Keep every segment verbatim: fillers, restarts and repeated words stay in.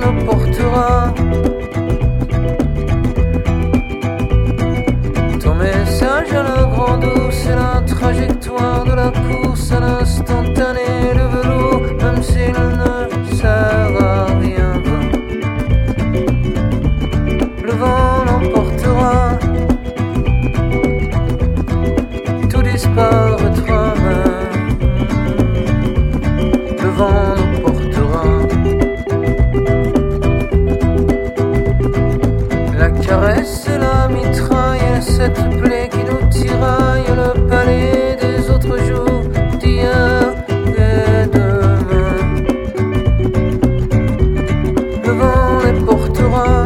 nous portera. Ton message à la grande eau, c'est la trajectoire de la course à l'instantané, le velours, même s'il ne sert à rien. Le vent l'emportera, tout disparaîtra même. Le vent nous portera. La caresse et la mitraille, et cette plaie qui nous tiraille, le palais des autres jours, d'hier et demain. Le vent les portera.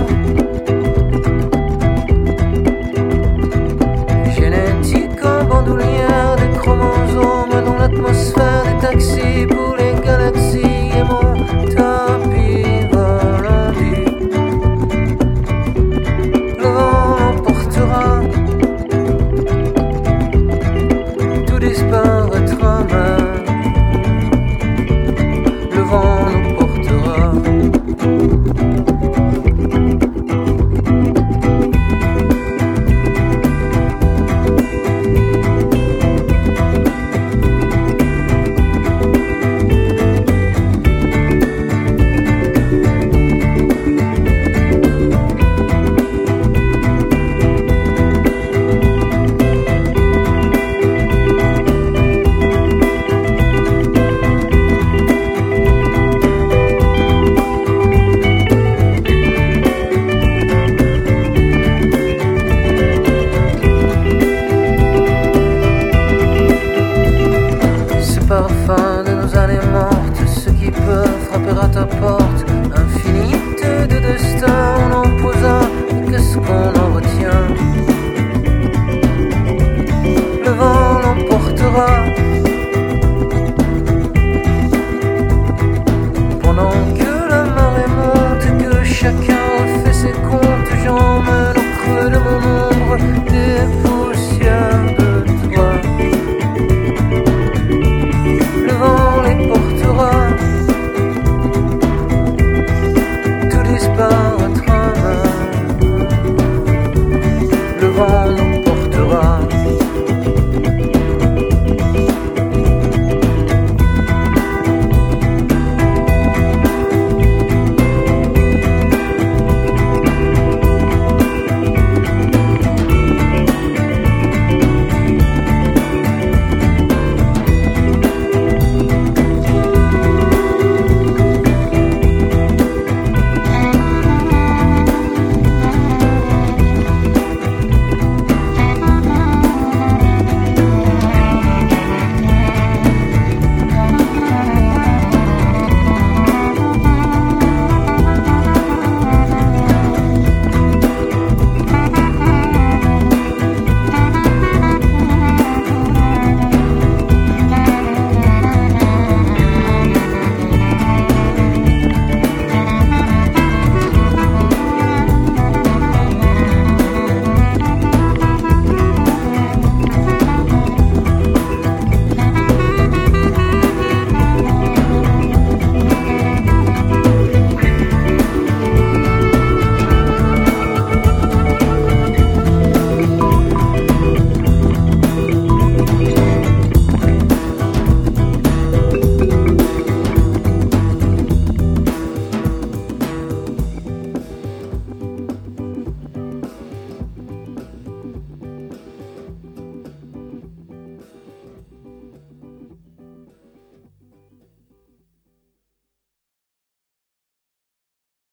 Génétique en bandoulière, des chromosomes dans l'atmosphère, des taxis pour les galaxies et mon tapis volant. Le vent l'emportera, tout disparaîtra même. Le vent nous portera. Parfum de nos années mortes, ceux qui peuvent frapper à ta porte, infinité de destin.